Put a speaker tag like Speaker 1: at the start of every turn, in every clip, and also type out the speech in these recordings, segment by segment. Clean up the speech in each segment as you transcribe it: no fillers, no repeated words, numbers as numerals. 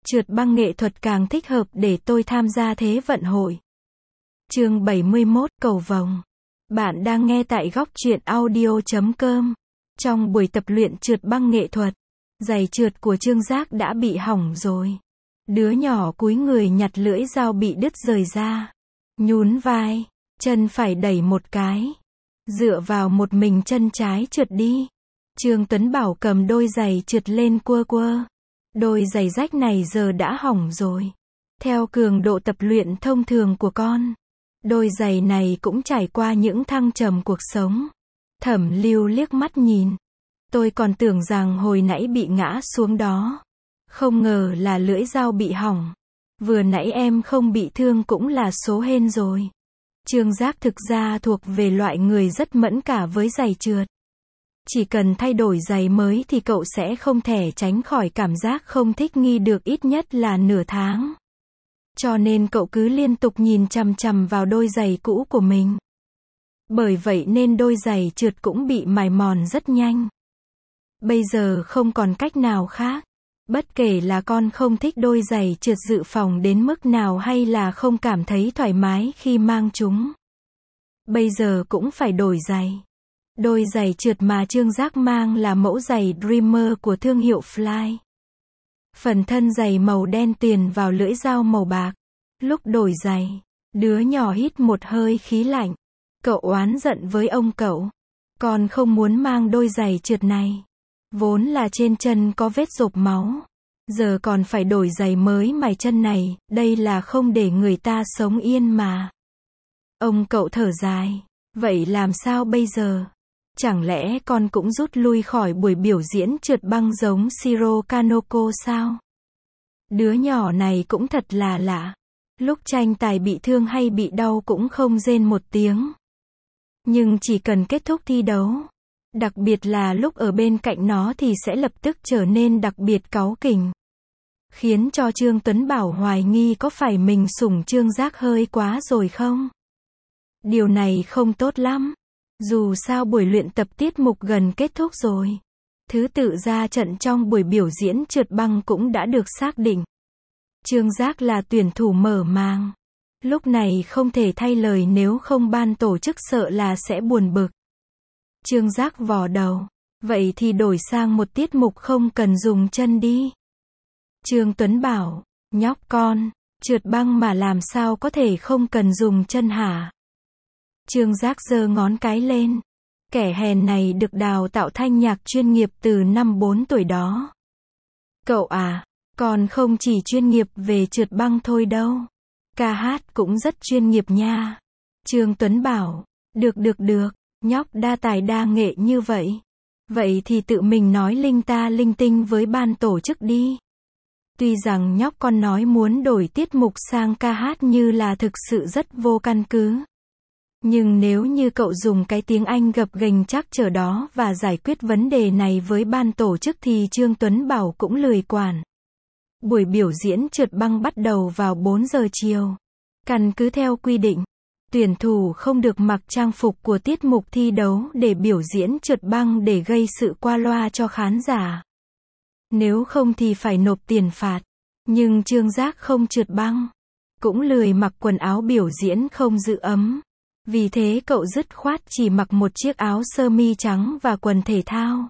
Speaker 1: Trượt băng nghệ thuật càng thích hợp để tôi tham gia Thế vận hội. Chương 71, cầu vồng. Bạn đang nghe tại góc truyện audio.com. Trong buổi tập luyện trượt băng nghệ thuật, giày trượt của Trương Giác đã bị hỏng rồi. Đứa nhỏ cúi người nhặt lưỡi dao bị đứt rời ra. Nhún vai, chân phải đẩy một cái. Dựa vào một mình chân trái trượt đi. Trương Tuấn Bảo cầm đôi giày trượt lên quơ quơ. Đôi giày rách này giờ đã hỏng rồi. Theo cường độ tập luyện thông thường của con, đôi giày này cũng trải qua những thăng trầm cuộc sống. Thẩm Lưu liếc mắt nhìn. Tôi còn tưởng rằng hồi nãy bị ngã xuống đó. Không ngờ là lưỡi dao bị hỏng. Vừa nãy em không bị thương cũng là số hên rồi. Trương Giác thực ra thuộc về loại người rất mẫn cảm với giày trượt. Chỉ cần thay đổi giày mới thì cậu sẽ không thể tránh khỏi cảm giác không thích nghi được ít nhất là nửa tháng. Cho nên cậu cứ liên tục nhìn chằm chằm vào đôi giày cũ của mình. Bởi vậy nên đôi giày trượt cũng bị mài mòn rất nhanh. Bây giờ không còn cách nào khác. Bất kể là con không thích đôi giày trượt dự phòng đến mức nào hay là không cảm thấy thoải mái khi mang chúng, bây giờ cũng phải đổi giày. Đôi giày trượt mà Trương Giác mang là mẫu giày Dreamer của thương hiệu Fly. Phần thân giày màu đen tuyền vào lưỡi dao màu bạc. Lúc đổi giày, đứa nhỏ hít một hơi khí lạnh. Cậu oán giận với ông cậu. Con không muốn mang đôi giày trượt này. Vốn là trên chân có vết rộp máu. Giờ còn phải đổi giày mới mài chân này, đây là không để người ta sống yên mà. Ông cậu thở dài. Vậy làm sao bây giờ? Chẳng lẽ con cũng rút lui khỏi buổi biểu diễn trượt băng giống Shiro Kaneko sao? Đứa nhỏ này cũng thật là lạ. Lúc tranh tài bị thương hay bị đau cũng không rên một tiếng. Nhưng chỉ cần kết thúc thi đấu, đặc biệt là lúc ở bên cạnh nó thì sẽ lập tức trở nên đặc biệt cáu kỉnh. Khiến cho Trương Tuấn Bảo hoài nghi có phải mình sủng Trương Giác hơi quá rồi không? Điều này không tốt lắm. Dù sao buổi luyện tập tiết mục gần kết thúc rồi. Thứ tự ra trận trong buổi biểu diễn trượt băng cũng đã được xác định. Trương Giác là tuyển thủ mở màn. Lúc này không thể thay lời nếu không ban tổ chức sợ là sẽ buồn bực. Trương Giác vò đầu. Vậy thì đổi sang một tiết mục không cần dùng chân đi. Trương Tuấn Bảo, nhóc con, trượt băng mà làm sao có thể không cần dùng chân hả? Trương Giác giơ ngón cái lên. Kẻ hèn này được đào tạo thanh nhạc chuyên nghiệp từ năm 4 tuổi đó. Cậu à, còn không chỉ chuyên nghiệp về trượt băng thôi đâu. Ca hát cũng rất chuyên nghiệp nha. Trương Tuấn Bảo, được, nhóc đa tài đa nghệ như vậy. Vậy thì tự mình nói linh ta linh tinh với ban tổ chức đi. Tuy rằng nhóc con nói muốn đổi tiết mục sang ca hát như là thực sự rất vô căn cứ. Nhưng nếu như cậu dùng cái tiếng Anh gập ghềnh trắc trở đó và giải quyết vấn đề này với ban tổ chức thì Trương Tuấn Bảo cũng lười quản. Buổi biểu diễn trượt băng bắt đầu vào 4 giờ chiều. Căn cứ theo quy định, tuyển thủ không được mặc trang phục của tiết mục thi đấu để biểu diễn trượt băng để gây sự qua loa cho khán giả. Nếu không thì phải nộp tiền phạt. Nhưng Trương Giác không trượt băng, cũng lười mặc quần áo biểu diễn không giữ ấm. Vì thế cậu dứt khoát chỉ mặc một chiếc áo sơ mi trắng và quần thể thao.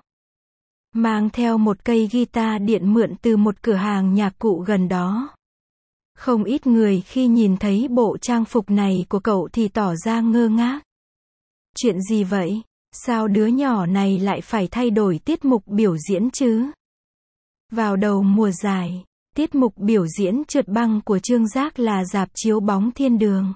Speaker 1: Mang theo một cây guitar điện mượn từ một cửa hàng nhạc cụ gần đó. Không ít người khi nhìn thấy bộ trang phục này của cậu thì tỏ ra ngơ ngác. Chuyện gì vậy? Sao đứa nhỏ này lại phải thay đổi tiết mục biểu diễn chứ? Vào đầu mùa giải, tiết mục biểu diễn trượt băng của Trương Giác là rạp chiếu bóng thiên đường.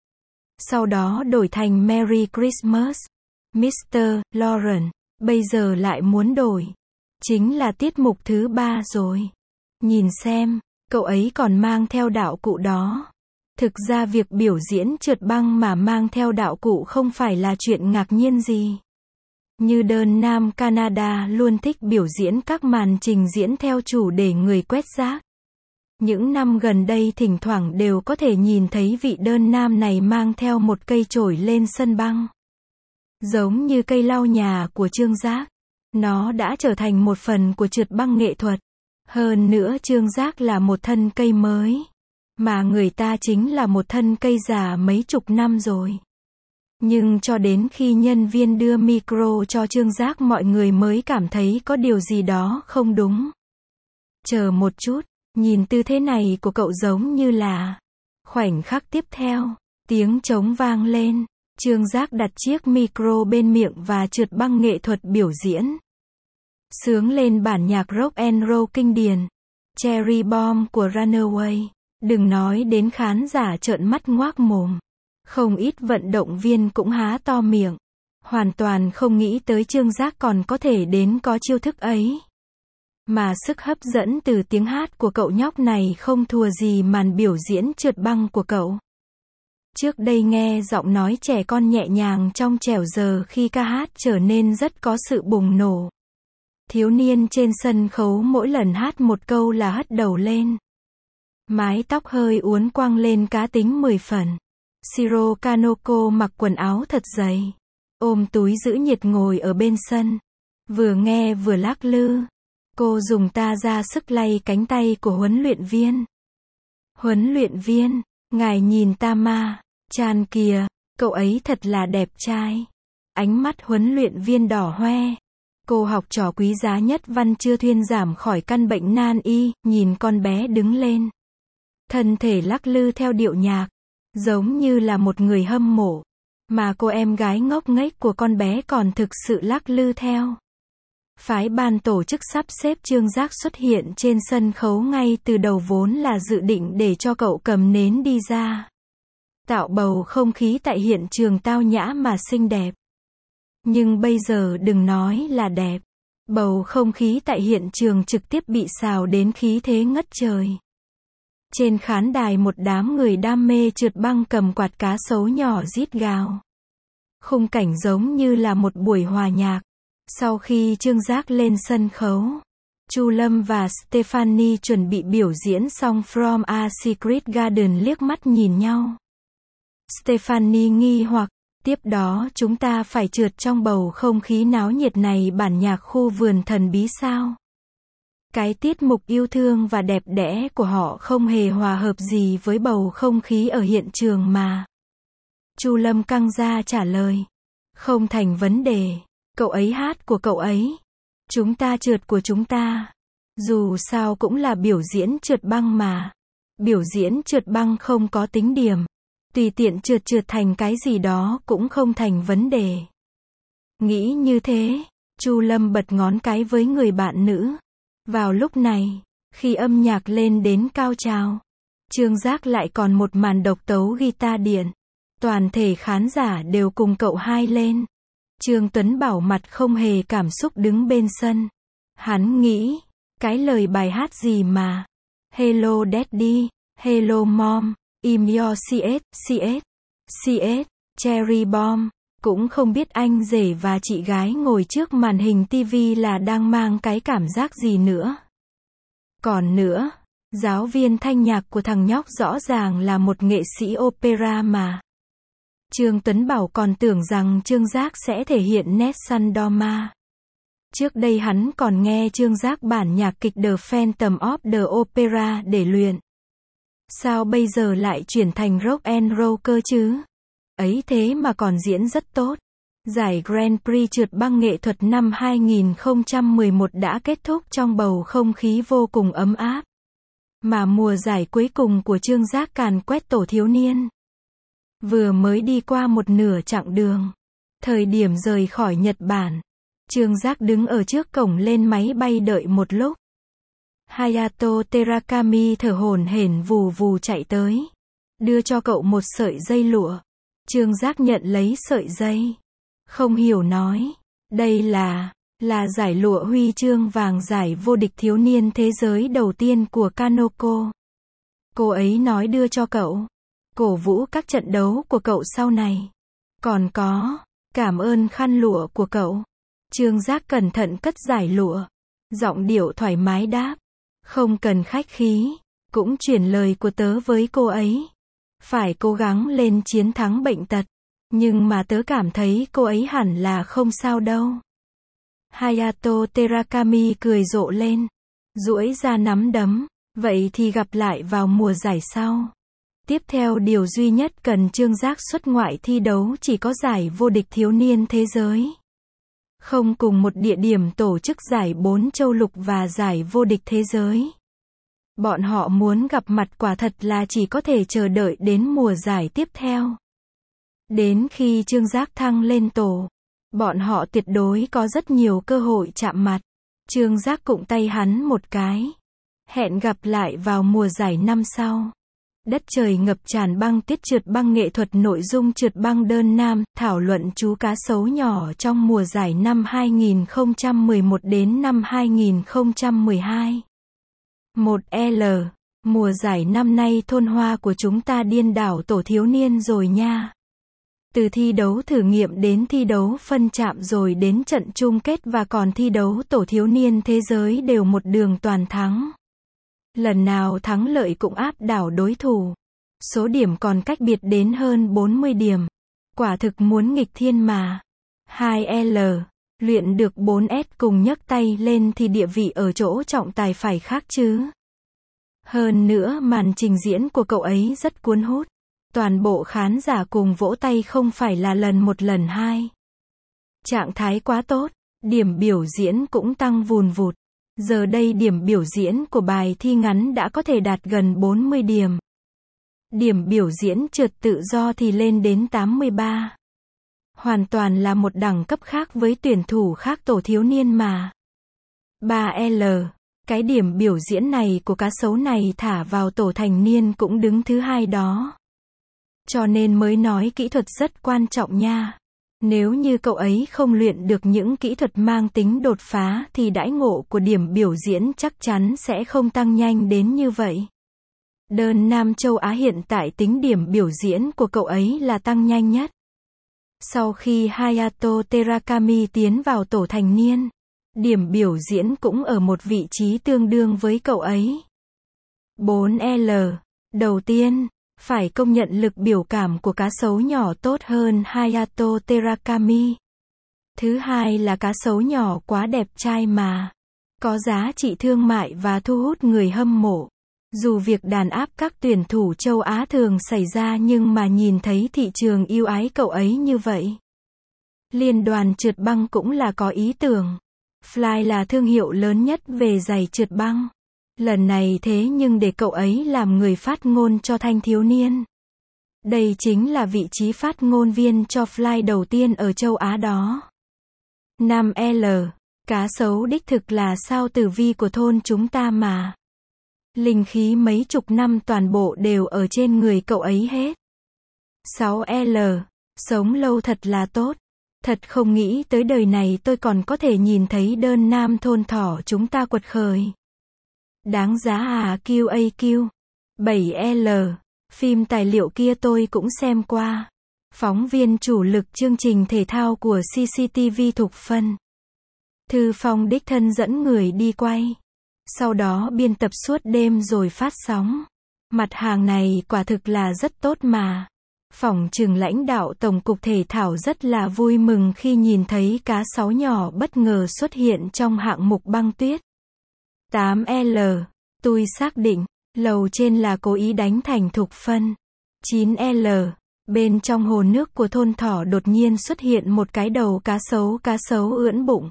Speaker 1: Sau đó đổi thành Merry Christmas, Mr. Lawrence. Bây giờ lại muốn đổi. Chính là tiết mục thứ 3 rồi. Nhìn xem, cậu ấy còn mang theo đạo cụ đó. Thực ra việc biểu diễn trượt băng mà mang theo đạo cụ không phải là chuyện ngạc nhiên gì. Như đơn nam Canada luôn thích biểu diễn các màn trình diễn theo chủ đề người quét rác. Những năm gần đây thỉnh thoảng đều có thể nhìn thấy vị đơn nam này mang theo một cây chổi lên sân băng. Giống như cây lau nhà của Trương Giác. Nó đã trở thành một phần của trượt băng nghệ thuật. Hơn nữa Trương Giác là một thân cây mới, mà người ta chính là một thân cây già mấy chục năm rồi. Nhưng cho đến khi nhân viên đưa micro cho Trương Giác mọi người mới cảm thấy có điều gì đó không đúng. Chờ một chút, nhìn tư thế này của cậu giống như là... Khoảnh khắc tiếp theo, tiếng trống vang lên, Trương Giác đặt chiếc micro bên miệng và trượt băng nghệ thuật biểu diễn. Sướng lên bản nhạc rock and roll kinh điển, Cherry Bomb của Runaway. Đừng nói đến khán giả trợn mắt ngoác mồm. Không ít vận động viên cũng há to miệng. Hoàn toàn không nghĩ tới Trương Giác còn có thể đến có chiêu thức ấy. Mà sức hấp dẫn từ tiếng hát của cậu nhóc này không thua gì màn biểu diễn trượt băng của cậu. Trước đây nghe giọng nói trẻ con nhẹ nhàng trong trẻo, giờ khi ca hát trở nên rất có sự bùng nổ. Thiếu niên trên sân khấu mỗi lần hát một câu là hất đầu lên. Mái tóc hơi uốn quăng lên, cá tính 10 phần. Shiro Kanoko mặc quần áo thật dày, ôm túi giữ nhiệt ngồi ở bên sân, vừa nghe vừa lắc lư. Cô dùng ta ra sức lay cánh tay của huấn luyện viên. Huấn luyện viên, ngài nhìn Tama-chan kìa, cậu ấy thật là đẹp trai. Ánh mắt huấn luyện viên đỏ hoe. Cô học trò quý giá nhất Văn chưa thuyên giảm khỏi căn bệnh nan y, nhìn con bé đứng lên. Thân thể lắc lư theo điệu nhạc, giống như là một người hâm mộ. Mà cô em gái ngốc nghếch của con bé còn thực sự lắc lư theo. Phái ban tổ chức sắp xếp Trương Giác xuất hiện trên sân khấu ngay từ đầu vốn là dự định để cho cậu cầm nến đi ra. Tạo bầu không khí tại hiện trường tao nhã mà xinh đẹp. Nhưng bây giờ đừng nói là đẹp. Bầu không khí tại hiện trường trực tiếp bị xào đến khí thế ngất trời. Trên khán đài một đám người đam mê trượt băng cầm quạt cá sấu nhỏ rít gào. Khung cảnh giống như là một buổi hòa nhạc. Sau khi Trương Giác lên sân khấu, Chu Lâm và Stephanie chuẩn bị biểu diễn xong From a Secret Garden liếc mắt nhìn nhau. Stephanie nghi hoặc, tiếp đó chúng ta phải trượt trong bầu không khí náo nhiệt này bản nhạc khu vườn thần bí sao? Cái tiết mục yêu thương và đẹp đẽ của họ không hề hòa hợp gì với bầu không khí ở hiện trường mà. Chu Lâm căng ra trả lời. Không thành vấn đề. Cậu ấy hát của cậu ấy. Chúng ta trượt của chúng ta. Dù sao cũng là biểu diễn trượt băng mà. Biểu diễn trượt băng không có tính điểm. Tùy tiện trượt thành cái gì đó cũng không thành vấn đề. Nghĩ như thế, Chu Lâm bật ngón cái với người bạn nữ. Vào lúc này, khi âm nhạc lên đến cao trào, Trương Giác lại còn một màn độc tấu guitar điện. Toàn thể khán giả đều cùng cậu hai lên. Trương Tuấn Bảo mặt không hề cảm xúc đứng bên sân. Hắn nghĩ, cái lời bài hát gì mà Hello Daddy, Hello Mom, I'm your CS, Cherry Bomb. Cũng không biết anh rể và chị gái ngồi trước màn hình TV là đang mang cái cảm giác gì nữa. Còn nữa, giáo viên thanh nhạc của thằng nhóc rõ ràng là một nghệ sĩ opera mà. Trương Tuấn Bảo còn tưởng rằng Trương Giác sẽ thể hiện nét săn đo ma. Trước đây hắn còn nghe Trương Giác bản nhạc kịch The Phantom of the Opera để luyện. Sao bây giờ lại chuyển thành rock and roll cơ chứ? Ấy thế mà còn diễn rất tốt. Giải Grand Prix trượt băng nghệ thuật năm 2011 đã kết thúc trong bầu không khí vô cùng ấm áp. Mà mùa giải cuối cùng của Trương Giác càn quét tổ thiếu niên. Vừa mới đi qua một nửa chặng đường. Thời điểm rời khỏi Nhật Bản, Trương Giác đứng ở trước cổng lên máy bay đợi một lúc. Hayato Terakami thở hổn hển vù vù chạy tới. Đưa cho cậu một sợi dây lụa. Trương Giác nhận lấy sợi dây. Không hiểu nói. Đây là giải lụa huy chương vàng giải vô địch thiếu niên thế giới đầu tiên của Kanoko. Cô ấy nói đưa cho cậu. Cổ vũ các trận đấu của cậu sau này. Còn có, cảm ơn khăn lụa của cậu. Trương Giác cẩn thận cất giải lụa. Giọng điệu thoải mái đáp. Không cần khách khí. Cũng chuyển lời của tớ với cô ấy. Phải cố gắng lên chiến thắng bệnh tật. Nhưng mà tớ cảm thấy cô ấy hẳn là không sao đâu. Hayato Terakami cười rộ lên. duỗi ra nắm đấm. Vậy thì gặp lại vào mùa giải sau. Tiếp theo điều duy nhất cần Trương Giác xuất ngoại thi đấu chỉ có giải vô địch thiếu niên thế giới. Không cùng một địa điểm tổ chức giải 4 châu lục và giải vô địch thế giới. Bọn họ muốn gặp mặt quả thật là chỉ có thể chờ đợi đến mùa giải tiếp theo. Đến khi Trương Giác thăng lên tổ, bọn họ tuyệt đối có rất nhiều cơ hội chạm mặt. Trương Giác cụng tay hắn một cái. Hẹn gặp lại vào mùa giải năm sau. Đất trời ngập tràn băng tuyết trượt băng nghệ thuật nội dung trượt băng đơn nam, thảo luận chú cá sấu nhỏ trong mùa giải năm 2011 đến năm 2012. 1L. Mùa giải năm nay thôn hoa của chúng ta điên đảo tổ thiếu niên rồi nha. Từ thi đấu thử nghiệm đến thi đấu phân chạm rồi đến trận chung kết và còn thi đấu tổ thiếu niên thế giới đều một đường toàn thắng. Lần nào thắng lợi cũng áp đảo đối thủ. Số điểm còn cách biệt đến hơn 40 điểm. Quả thực muốn nghịch thiên mà. 2L. Luyện được 4S cùng nhấc tay lên thì địa vị ở chỗ trọng tài phải khác chứ. Hơn nữa màn trình diễn của cậu ấy rất cuốn hút. Toàn bộ khán giả cùng vỗ tay không phải là lần một lần hai. Trạng thái quá tốt, điểm biểu diễn cũng tăng vùn vụt. Giờ đây điểm biểu diễn của bài thi ngắn đã có thể đạt gần 40 điểm. Điểm biểu diễn trượt tự do thì lên đến 83. Hoàn toàn là một đẳng cấp khác với tuyển thủ khác tổ thiếu niên mà. 3L. Cái điểm biểu diễn này của cá sấu này thả vào tổ thành niên cũng đứng thứ hai đó. Cho nên mới nói kỹ thuật rất quan trọng nha. Nếu như cậu ấy không luyện được những kỹ thuật mang tính đột phá thì đãi ngộ của điểm biểu diễn chắc chắn sẽ không tăng nhanh đến như vậy. Đơn Nam châu Á hiện tại tính điểm biểu diễn của cậu ấy là tăng nhanh nhất. Sau khi Hayato Terakami tiến vào tổ thành niên, điểm biểu diễn cũng ở một vị trí tương đương với cậu ấy. 4L. Đầu tiên, phải công nhận lực biểu cảm của cá sấu nhỏ tốt hơn Hayato Terakami. Thứ hai là cá sấu nhỏ quá đẹp trai mà. Có giá trị thương mại và thu hút người hâm mộ. Dù việc đàn áp các tuyển thủ châu Á thường xảy ra nhưng mà nhìn thấy thị trường yêu ái cậu ấy như vậy. Liên đoàn trượt băng cũng là có ý tưởng. Fly là thương hiệu lớn nhất về giày trượt băng. Lần này thế nhưng để cậu ấy làm người phát ngôn cho thanh thiếu niên. Đây chính là vị trí phát ngôn viên cho Fly đầu tiên ở châu Á đó. 5L. Cá sấu đích thực là sao tử vi của thôn chúng ta mà. Linh khí mấy chục năm toàn bộ đều ở trên người cậu ấy hết. 6L. Sống lâu thật là tốt. Thật không nghĩ tới đời này tôi còn có thể nhìn thấy đơn nam thôn thỏ chúng ta quật khởi. Đáng giá à QAQ. 7L. Phim tài liệu kia tôi cũng xem qua. Phóng viên chủ lực chương trình thể thao của CCTV Thục Phân. Thư Phong đích thân dẫn người đi quay. Sau đó biên tập suốt đêm rồi phát sóng. Mặt hàng này quả thực là rất tốt mà. Phỏng chừng lãnh đạo Tổng cục Thể thao rất là vui mừng khi nhìn thấy cá sấu nhỏ bất ngờ xuất hiện trong hạng mục băng tuyết. 8L. Tôi xác định, lầu trên là cố ý đánh thành Thục Phân. 9L. Bên trong hồ nước của thôn thỏ đột nhiên xuất hiện một cái đầu cá sấu ưỡn bụng.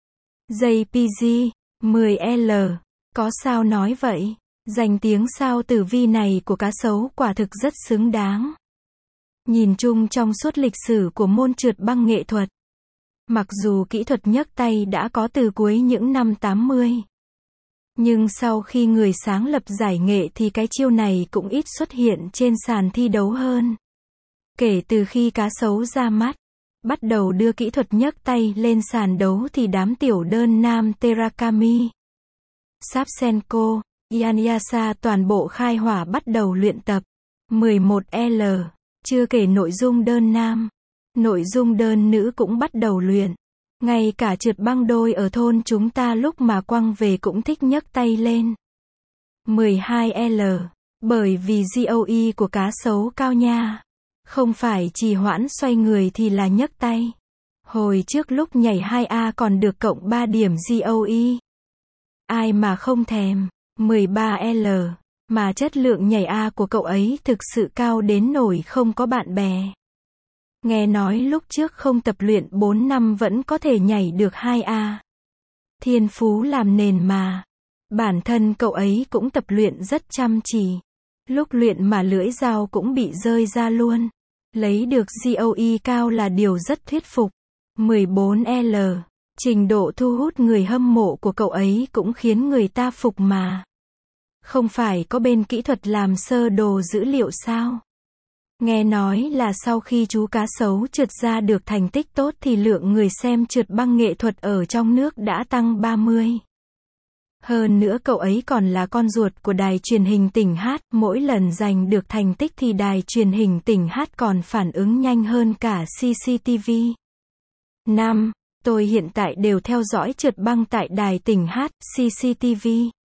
Speaker 1: JPG. 10L. Có sao nói vậy? Danh tiếng sao tử vi này của cá sấu quả thực rất xứng đáng. Nhìn chung trong suốt lịch sử của môn trượt băng nghệ thuật, mặc dù kỹ thuật nhấc tay đã có từ cuối những năm 80, nhưng sau khi người sáng lập giải nghệ thì cái chiêu này cũng ít xuất hiện trên sàn thi đấu hơn. Kể từ khi cá sấu ra mắt, bắt đầu đưa kỹ thuật nhấc tay lên sàn đấu thì đám tiểu đơn nam Terakami, Savchenko, Ianyasa toàn bộ khai hỏa bắt đầu luyện tập. 11L. Chưa kể nội dung đơn nam, nội dung đơn nữ cũng bắt đầu luyện. Ngay cả trượt băng đôi ở thôn chúng ta lúc mà quăng về cũng thích nhấc tay lên. 12L. Bởi vì GOE của cá sấu cao nha. Không phải trì hoãn xoay người thì là nhấc tay. Hồi trước lúc nhảy 2A còn được cộng 3 điểm GOE. Ai mà không thèm. 13L. Mà chất lượng nhảy A của cậu ấy thực sự cao đến nỗi không có bạn bè. Nghe nói lúc trước không tập luyện 4 năm vẫn có thể nhảy được 2A. Thiên phú làm nền mà. Bản thân cậu ấy cũng tập luyện rất chăm chỉ. Lúc luyện mà lưỡi dao cũng bị rơi ra luôn. Lấy được GOE cao là điều rất thuyết phục. 14L. Trình độ thu hút người hâm mộ của cậu ấy cũng khiến người ta phục mà. Không phải có bên kỹ thuật làm sơ đồ dữ liệu sao? Nghe nói là sau khi chú cá sấu trượt ra được thành tích tốt thì lượng người xem trượt băng nghệ thuật ở trong nước đã tăng 30. Hơn nữa cậu ấy còn là con ruột của đài truyền hình tỉnh Hát, mỗi lần giành được thành tích thì đài truyền hình tỉnh Hát còn phản ứng nhanh hơn cả CCTV. 5. Tôi hiện tại đều theo dõi trượt băng tại đài tỉnh Hát, CCTV.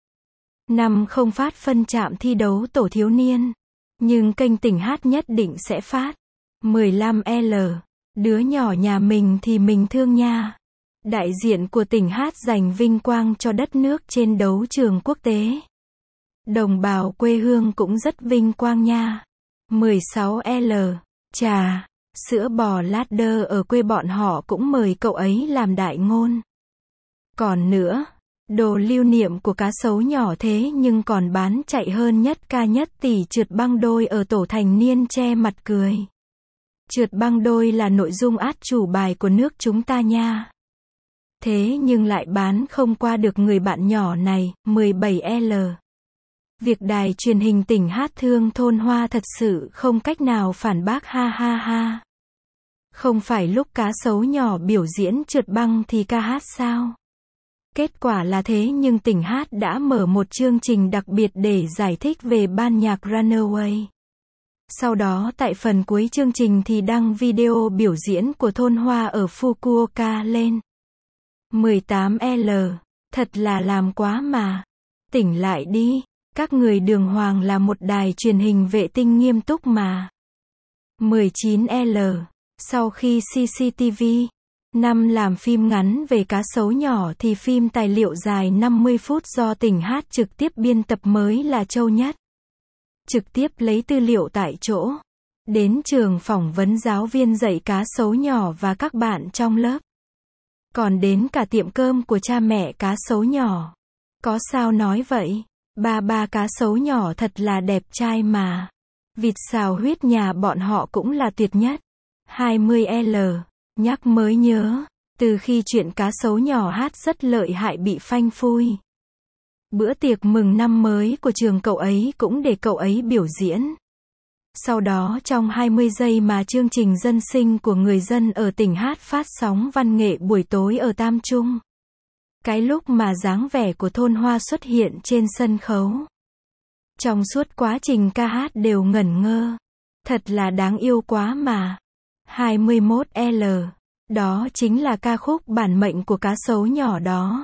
Speaker 1: 5. Không phát phân trạm thi đấu tổ thiếu niên. Nhưng kênh tỉnh Hát nhất định sẽ phát. 15L. Đứa nhỏ nhà mình thì mình thương nha. Đại diện của tỉnh Hát giành vinh quang cho đất nước trên đấu trường quốc tế. Đồng bào quê hương cũng rất vinh quang nha. 16L. Trà, sữa bò Ladder ở quê bọn họ cũng mời cậu ấy làm đại ngôn. Còn nữa, đồ lưu niệm của cá sấu nhỏ thế nhưng còn bán chạy hơn nhất ca nhất tỷ trượt băng đôi ở tổ thành niên che mặt cười. Trượt băng đôi là nội dung át chủ bài của nước chúng ta nha. Thế nhưng lại bán không qua được người bạn nhỏ này. 17L. Việc đài truyền hình tỉnh Hát thương thôn Hoa thật sự không cách nào phản bác ha ha ha. Không phải lúc cá sấu nhỏ biểu diễn trượt băng thì ca hát sao? Kết quả là thế nhưng tỉnh Hát đã mở một chương trình đặc biệt để giải thích về ban nhạc Runaway. Sau đó tại phần cuối chương trình thì đăng video biểu diễn của thôn Hoa ở Fukuoka lên. 18L. Thật là làm quá mà. Tỉnh lại đi. Các người đường hoàng là một đài truyền hình vệ tinh nghiêm túc mà. 19L. Sau khi CCTV 5 làm phim ngắn về cá sấu nhỏ thì phim tài liệu dài 50 phút do tỉnh Hát trực tiếp biên tập mới là trâu nhất. Trực tiếp lấy tư liệu tại chỗ. Đến trường phỏng vấn giáo viên dạy cá sấu nhỏ và các bạn trong lớp. Còn đến cả tiệm cơm của cha mẹ cá sấu nhỏ. Có sao nói vậy? Ba cá sấu nhỏ thật là đẹp trai mà. Vịt xào huyết nhà bọn họ cũng là tuyệt nhất. 20L. Nhắc mới nhớ. Từ khi chuyện cá sấu nhỏ hát rất lợi hại bị phanh phui. Bữa tiệc mừng năm mới của trường cậu ấy cũng để cậu ấy biểu diễn. Sau đó trong 20 giây mà chương trình dân sinh của người dân ở tỉnh Hát phát sóng văn nghệ buổi tối ở Tam Trung. Cái lúc mà dáng vẻ của thôn Hoa xuất hiện trên sân khấu. Trong suốt quá trình ca hát đều ngẩn ngơ. Thật là đáng yêu quá mà. 21L. Đó chính là ca khúc bản mệnh của cá sấu nhỏ đó.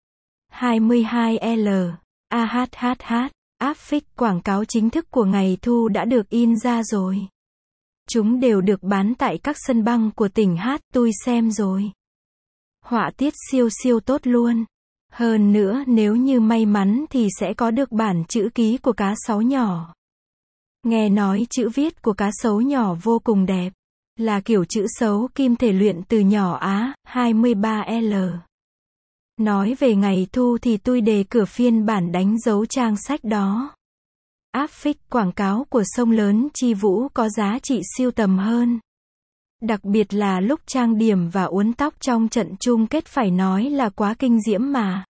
Speaker 1: 22L. AHHH. Áp phích quảng cáo chính thức của ngày thu đã được in ra rồi. Chúng đều được bán tại các sân băng của tỉnh Hát, tôi xem rồi. Họa tiết siêu siêu tốt luôn. Hơn nữa nếu như may mắn thì sẽ có được bản chữ ký của cá sấu nhỏ. Nghe nói chữ viết của cá sấu nhỏ vô cùng đẹp. Là kiểu chữ sấu kim thể luyện từ nhỏ Á. 23L. Nói về ngày thu thì tôi đề cử phiên bản đánh dấu trang sách đó. Áp phích quảng cáo của Sông Lớn Chi Vũ có giá trị siêu tầm hơn. Đặc biệt là lúc trang điểm và uốn tóc trong trận chung kết phải nói là quá kinh diễm mà.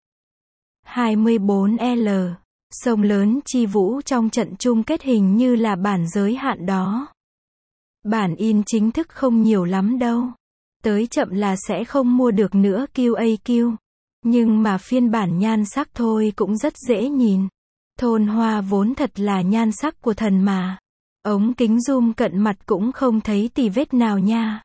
Speaker 1: 24L. Sông Lớn Chi Vũ trong trận chung kết hình như là bản giới hạn đó. Bản in chính thức không nhiều lắm đâu. Tới chậm là sẽ không mua được nữa QAQ. Nhưng mà phiên bản nhan sắc thôi cũng rất dễ nhìn. Thôn Hoa vốn thật là nhan sắc của thần mà. Ống kính zoom cận mặt cũng không thấy tì vết nào nha.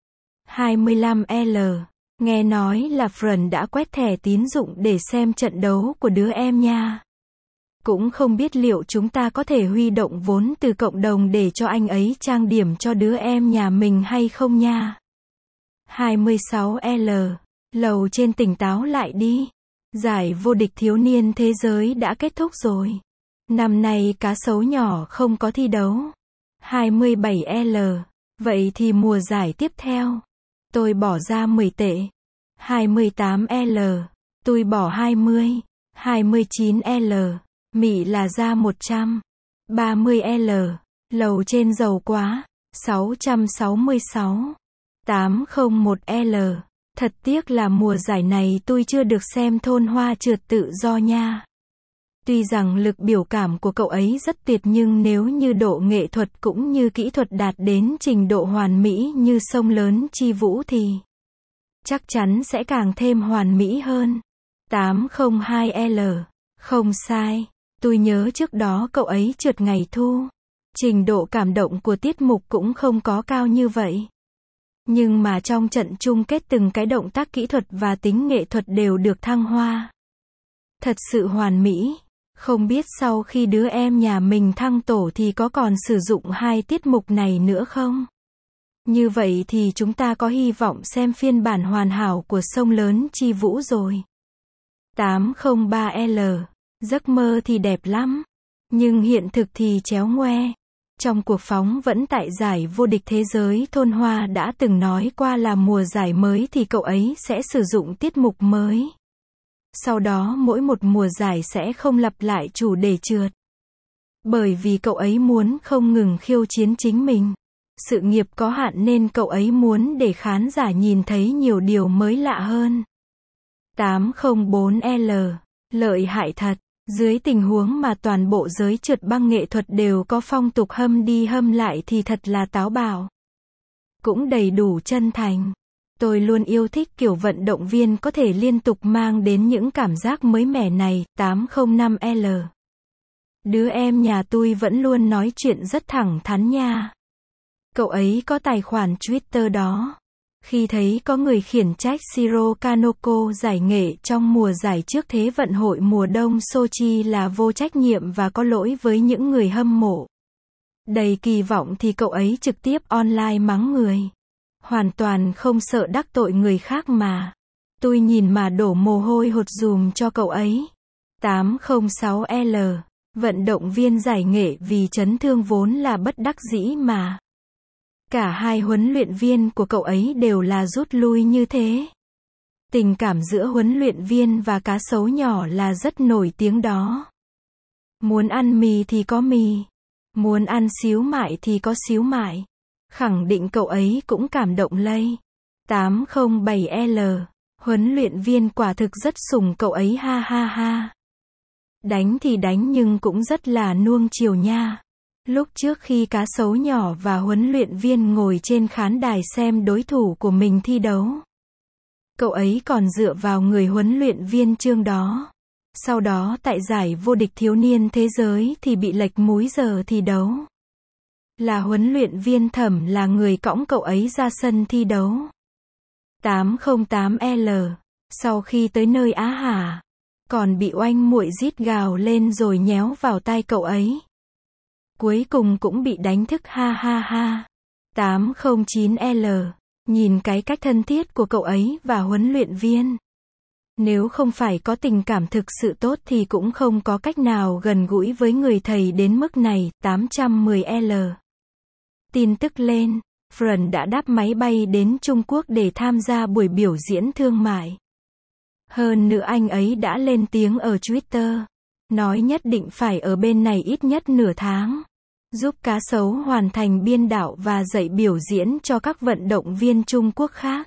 Speaker 1: 25L. Nghe nói là Fran đã quét thẻ tín dụng để xem trận đấu của đứa em nha. Cũng không biết liệu chúng ta có thể huy động vốn từ cộng đồng để cho anh ấy trang điểm cho đứa em nhà mình hay không nha. 26L. Lầu trên tỉnh táo lại đi. Giải vô địch thiếu niên thế giới đã kết thúc rồi. Năm nay cá sấu nhỏ không có thi đấu. 27L. Vậy thì mùa giải tiếp theo, tôi bỏ ra 10 tệ. 28L. Tôi bỏ 20. 29L. Mị là ra 100. 30L. Lầu trên giàu quá. 666. 801L. Thật tiếc là mùa giải này tôi chưa được xem thôn hoa trượt tự do nha. Tuy rằng lực biểu cảm của cậu ấy rất tuyệt nhưng nếu như độ nghệ thuật cũng như kỹ thuật đạt đến trình độ hoàn mỹ như sông lớn chi vũ thì chắc chắn sẽ càng thêm hoàn mỹ hơn. 802L. Không sai. Tôi nhớ trước đó cậu ấy trượt ngày thu. Trình độ cảm động của tiết mục cũng không có cao như vậy. Nhưng mà trong trận chung kết từng cái động tác kỹ thuật và tính nghệ thuật đều được thăng hoa. Thật sự hoàn mỹ. Không biết sau khi đứa em nhà mình thăng tổ thì có còn sử dụng hai tiết mục này nữa không? Như vậy thì chúng ta có hy vọng xem phiên bản hoàn hảo của sông lớn chi vũ rồi. 803L. Giấc mơ thì đẹp lắm. Nhưng hiện thực thì chéo ngoe. Trong cuộc phóng vẫn tại giải vô địch thế giới thôn hoa đã từng nói qua là mùa giải mới thì cậu ấy sẽ sử dụng tiết mục mới. Sau đó mỗi một mùa giải sẽ không lặp lại chủ đề trượt. Bởi vì cậu ấy muốn không ngừng khiêu chiến chính mình. Sự nghiệp có hạn nên cậu ấy muốn để khán giả nhìn thấy nhiều điều mới lạ hơn. 804L. Lợi hại thật. Dưới tình huống mà toàn bộ giới trượt băng nghệ thuật đều có phong tục hâm đi hâm lại thì thật là táo bạo. Cũng đầy đủ chân thành. Tôi luôn yêu thích kiểu vận động viên có thể liên tục mang đến những cảm giác mới mẻ này. 805L. Đứa em nhà tôi vẫn luôn nói chuyện rất thẳng thắn nha. Cậu ấy có tài khoản Twitter đó. Khi thấy có người khiển trách Shiro Kaneko giải nghệ trong mùa giải trước Thế vận hội mùa đông Sochi là vô trách nhiệm và có lỗi với những người hâm mộ. Đầy kỳ vọng thì cậu ấy trực tiếp online mắng người. Hoàn toàn không sợ đắc tội người khác mà. Tôi nhìn mà đổ mồ hôi hột dùm cho cậu ấy. 806L. Vận động viên giải nghệ vì chấn thương vốn là bất đắc dĩ mà. Cả hai huấn luyện viên của cậu ấy đều là rút lui như thế. Tình cảm giữa huấn luyện viên và cá sấu nhỏ là rất nổi tiếng đó. Muốn ăn mì thì có mì. Muốn ăn xíu mại thì có xíu mại. Khẳng định cậu ấy cũng cảm động lây. 807L. Huấn luyện viên quả thực rất sủng cậu ấy ha ha ha. Đánh thì đánh nhưng cũng rất là nuông chiều nha. Lúc trước khi cá sấu nhỏ và huấn luyện viên ngồi trên khán đài xem đối thủ của mình thi đấu, cậu ấy còn dựa vào người huấn luyện viên Trương đó. Sau đó tại giải vô địch thiếu niên thế giới thì bị lệch múi giờ thi đấu. Là huấn luyện viên Thẩm là người cõng cậu ấy ra sân thi đấu. 808L. Sau khi tới nơi Á Hà, còn bị oanh muội rít gào lên rồi nhéo vào tai cậu ấy. Cuối cùng cũng bị đánh thức ha ha ha. 809L. Nhìn cái cách thân thiết của cậu ấy và huấn luyện viên. Nếu không phải có tình cảm thực sự tốt thì cũng không có cách nào gần gũi với người thầy đến mức này. 810L. Tin tức lên, Fren đã đáp máy bay đến Trung Quốc để tham gia buổi biểu diễn thương mại. Hơn nữa anh ấy đã lên tiếng ở Twitter, nói nhất định phải ở bên này ít nhất nửa tháng, giúp cá sấu hoàn thành biên đạo và dạy biểu diễn cho các vận động viên Trung Quốc khác.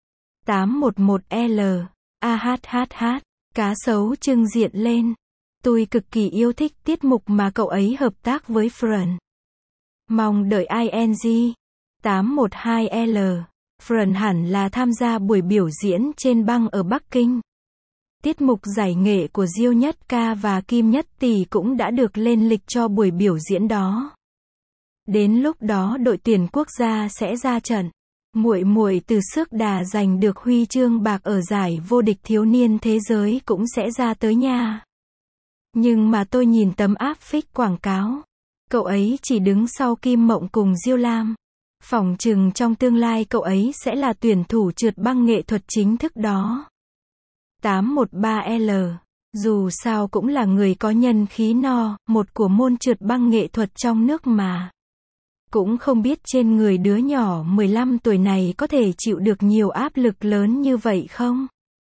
Speaker 1: 811L. Cá sấu trưng diện lên. Tôi cực kỳ yêu thích tiết mục mà cậu ấy hợp tác với Fren. Mong đợi ING. 812L. Fren hẳn là tham gia buổi biểu diễn trên băng ở Bắc Kinh. Tiết mục giải nghệ của Diêu Nhất Ca và Kim Nhất Tỷ cũng đã được lên lịch cho buổi biểu diễn đó. Đến lúc đó đội tuyển quốc gia sẽ ra trận. Muội muội từ Xước Đà giành được huy chương bạc ở giải vô địch thiếu niên thế giới cũng sẽ ra tới nha. Nhưng mà tôi nhìn tấm áp phích quảng cáo, cậu ấy chỉ đứng sau Kim Mộng cùng Diêu Lam. Phỏng chừng trong tương lai cậu ấy sẽ là tuyển thủ trượt băng nghệ thuật chính thức đó. 813L. Dù sao cũng là người có nhân khí no, một của môn trượt băng nghệ thuật trong nước mà. Cũng không biết trên người đứa nhỏ 15 tuổi này có thể chịu được nhiều áp lực lớn như vậy không?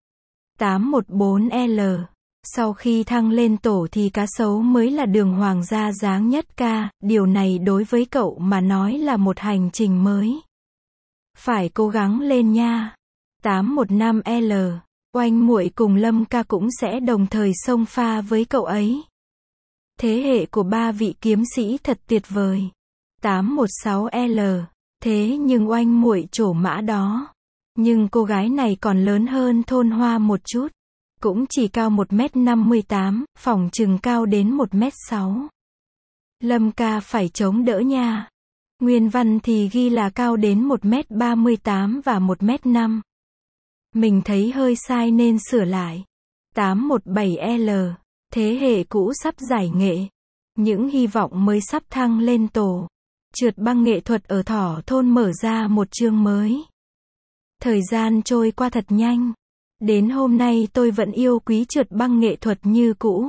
Speaker 1: 814L. Sau khi thăng lên tổ thì cá sấu mới là đường hoàng gia dáng nhất ca, điều này đối với cậu mà nói là một hành trình mới. Phải cố gắng lên nha. 815L. Oanh muội cùng Lâm ca cũng sẽ đồng thời xông pha với cậu ấy. Thế hệ của ba vị kiếm sĩ thật tuyệt vời. 816L. Thế nhưng oanh muội trổ mã đó. Nhưng cô gái này còn lớn hơn Thôn Hoa một chút. Cũng chỉ cao 1m58, phỏng chừng cao đến 1m6. Lâm ca phải chống đỡ nha. Nguyên văn thì ghi là cao đến 1m38 và 1m5. Mình thấy hơi sai nên sửa lại. 817L. Thế hệ cũ sắp giải nghệ. Những hy vọng mới sắp thăng lên tổ. Trượt băng nghệ thuật ở Thỏ Thôn mở ra một chương mới. Thời gian trôi qua thật nhanh. Đến hôm nay tôi vẫn yêu quý trượt băng nghệ thuật như cũ.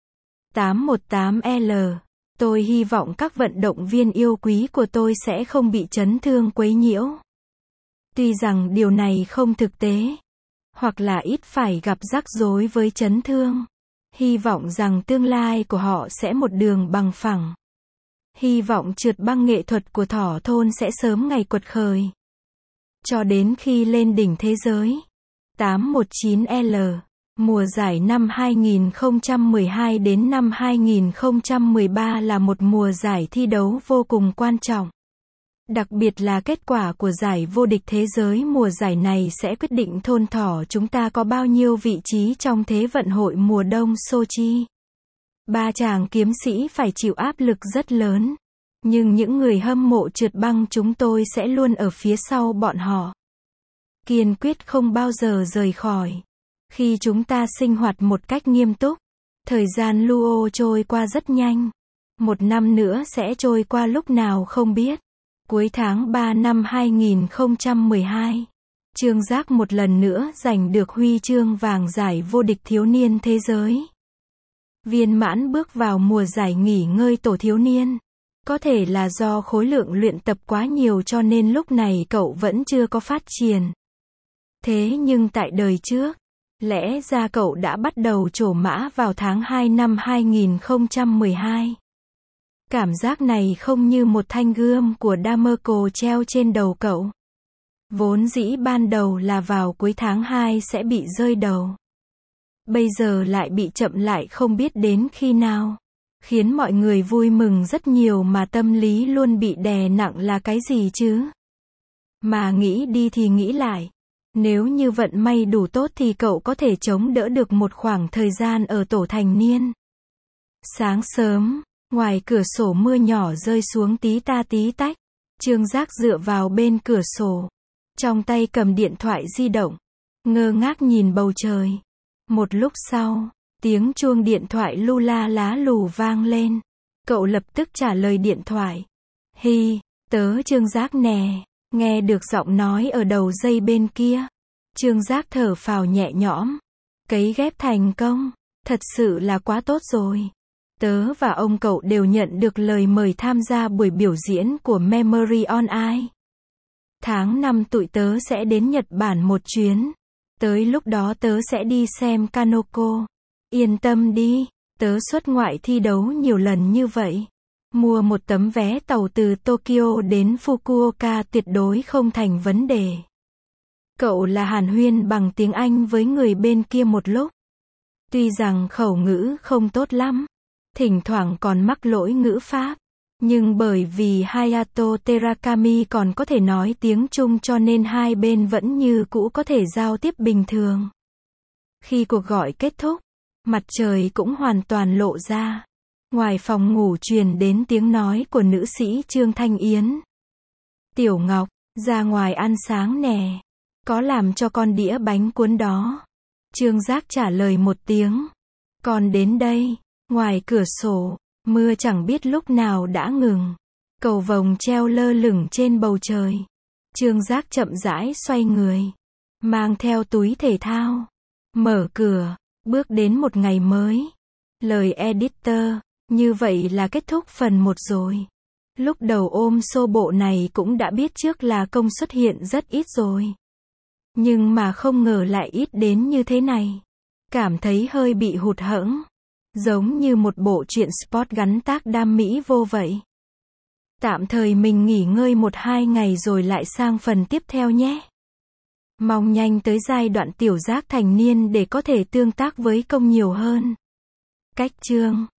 Speaker 1: 818L. Tôi hy vọng các vận động viên yêu quý của tôi sẽ không bị chấn thương quấy nhiễu. Tuy rằng điều này không thực tế, hoặc là ít phải gặp rắc rối với chấn thương. Hy vọng rằng tương lai của họ sẽ một đường bằng phẳng. Hy vọng trượt băng nghệ thuật của Thỏ Thôn sẽ sớm ngày quật khởi. Cho đến khi lên đỉnh thế giới. 819L. Mùa giải năm 2012 đến năm 2013 là một mùa giải thi đấu vô cùng quan trọng. Đặc biệt là kết quả của giải vô địch thế giới mùa giải này sẽ quyết định thôn Thỏ chúng ta có bao nhiêu vị trí trong Thế vận hội mùa đông Sochi. Ba chàng kiếm sĩ phải chịu áp lực rất lớn. Nhưng những người hâm mộ trượt băng chúng tôi sẽ luôn ở phía sau bọn họ. Kiên quyết không bao giờ rời khỏi. Khi chúng ta sinh hoạt một cách nghiêm túc, thời gian luo trôi qua rất nhanh. Một năm nữa sẽ trôi qua lúc nào không biết. Cuối tháng 3 năm 2012, Trương Giác một lần nữa giành được huy chương vàng giải vô địch thiếu niên thế giới. Viên mãn bước vào mùa giải nghỉ ngơi tổ thiếu niên. Có thể là do khối lượng luyện tập quá nhiều cho nên lúc này cậu vẫn chưa có phát triển. Thế nhưng tại đời trước, lẽ ra cậu đã bắt đầu trổ mã vào tháng 2 năm 2012. Cảm giác này không như một thanh gươm của Damasco treo trên đầu cậu. Vốn dĩ ban đầu là vào cuối tháng 2 sẽ bị rơi đầu. Bây giờ lại bị chậm lại không biết đến khi nào. Khiến mọi người vui mừng rất nhiều mà tâm lý luôn bị đè nặng là cái gì chứ? Mà nghĩ đi thì nghĩ lại. Nếu như vận may đủ tốt thì cậu có thể chống đỡ được một khoảng thời gian ở tổ thành niên. Sáng sớm, ngoài cửa sổ mưa nhỏ rơi xuống tí ta tí tách. Trương Giác dựa vào bên cửa sổ. Trong tay cầm điện thoại di động. Ngơ ngác nhìn bầu trời. Một lúc sau, tiếng chuông điện thoại lu la lá lù vang lên. Cậu lập tức trả lời điện thoại. Hi, tớ Trương Giác nè. Nghe được giọng nói ở đầu dây bên kia. Trương Giác thở phào nhẹ nhõm. Cấy ghép thành công. Thật sự là quá tốt rồi. Tớ và ông cậu đều nhận được lời mời tham gia buổi biểu diễn của Memory on Ice. Tháng 5 tụi tớ sẽ đến Nhật Bản một chuyến. Tới lúc đó tớ sẽ đi xem Kanoko. Yên tâm đi, tớ xuất ngoại thi đấu nhiều lần như vậy. Mua một tấm vé tàu từ Tokyo đến Fukuoka tuyệt đối không thành vấn đề. Cậu là hàn huyên bằng tiếng Anh với người bên kia một lúc. Tuy rằng khẩu ngữ không tốt lắm, thỉnh thoảng còn mắc lỗi ngữ pháp. Nhưng bởi vì Hayato Terakami còn có thể nói tiếng Trung cho nên hai bên vẫn như cũ có thể giao tiếp bình thường. Khi cuộc gọi kết thúc, mặt trời cũng hoàn toàn lộ ra. Ngoài phòng ngủ truyền đến tiếng nói của nữ sĩ Trương Thanh Yến. Tiểu Ngọc, ra ngoài ăn sáng nè. Có làm cho con đĩa bánh cuốn đó. Trương Giác trả lời một tiếng. Còn đến đây, ngoài cửa sổ, mưa chẳng biết lúc nào đã ngừng. Cầu vồng treo lơ lửng trên bầu trời. Trương Giác chậm rãi xoay người. Mang theo túi thể thao. Mở cửa, bước đến một ngày mới. Lời editor, như vậy là kết thúc phần 1 rồi. Lúc đầu ôm xô bộ này cũng đã biết trước là công suất hiện rất ít rồi. Nhưng mà không ngờ lại ít đến như thế này. Cảm thấy hơi bị hụt hẫng. Giống như một bộ truyện sport gắn tác đam mỹ vô vậy. Tạm thời mình nghỉ ngơi 1-2 ngày rồi lại sang phần tiếp theo nhé. Mong nhanh tới giai đoạn tiểu giác thành niên để có thể tương tác với công nhiều hơn. Cách chương